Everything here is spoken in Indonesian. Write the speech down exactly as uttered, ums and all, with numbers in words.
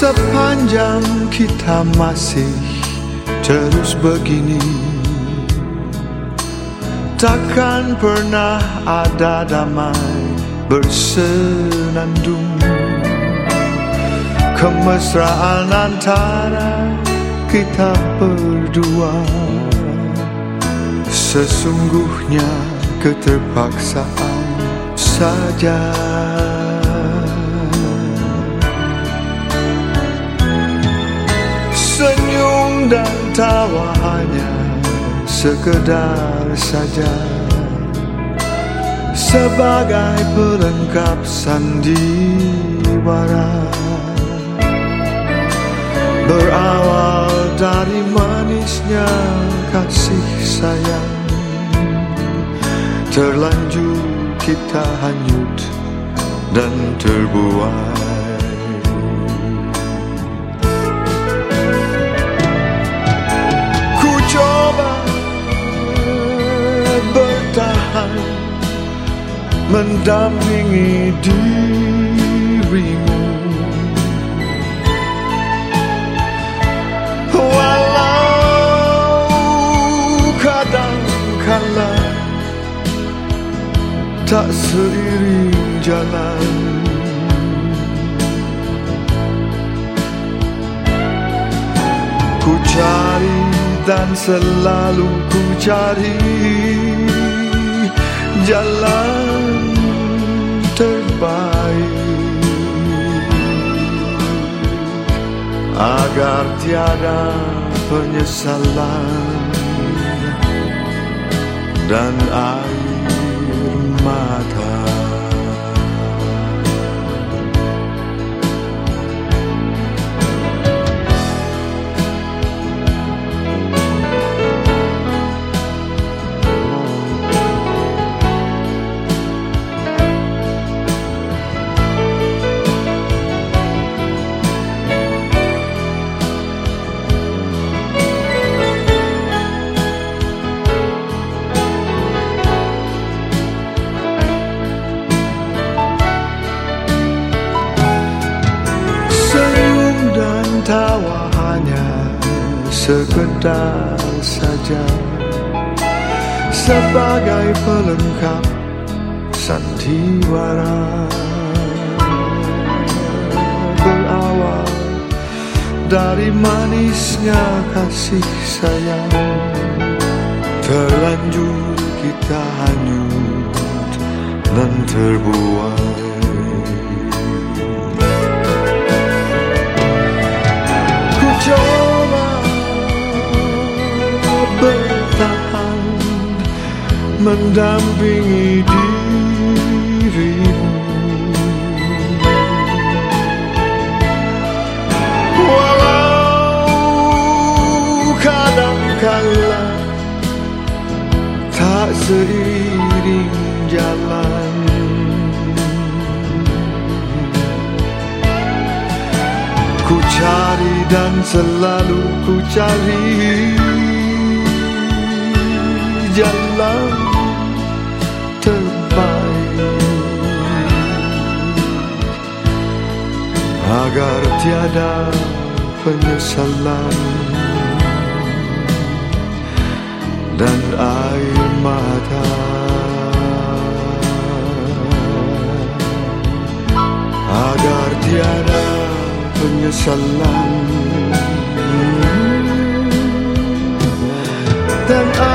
Sepanjang kita masih terus begini, takkan pernah ada damai bersenandung. Kemesraan antara kita berdua sesungguhnya keterpaksaan saja. Senyum dan tawa hanya sekedar saja, sebagai pelengkap sandiwara. Berawal dari manisnya kasih sayang, terlanjur kita hanyut dan terbuai. Bertahan mendampingi dirimu, walau kadangkala tak seiring jalan. Ku cari dan selalu ku cari jalan terbaik, agar tiada penyesalan dan air mata. Tawa hanya sekedar saja, sebagai pelengkap sandiwara. Berawal dari manisnya kasih sayang, terlanjur kita hanyut dan terbuai. Coba bertahan mendampingi dirimu, walau kadangkala tak seiring jalan. Ku cari dan selalu ku cari jalan terbaik, agar tiada penyesalan dan air mata, agar tiada penyesalan dan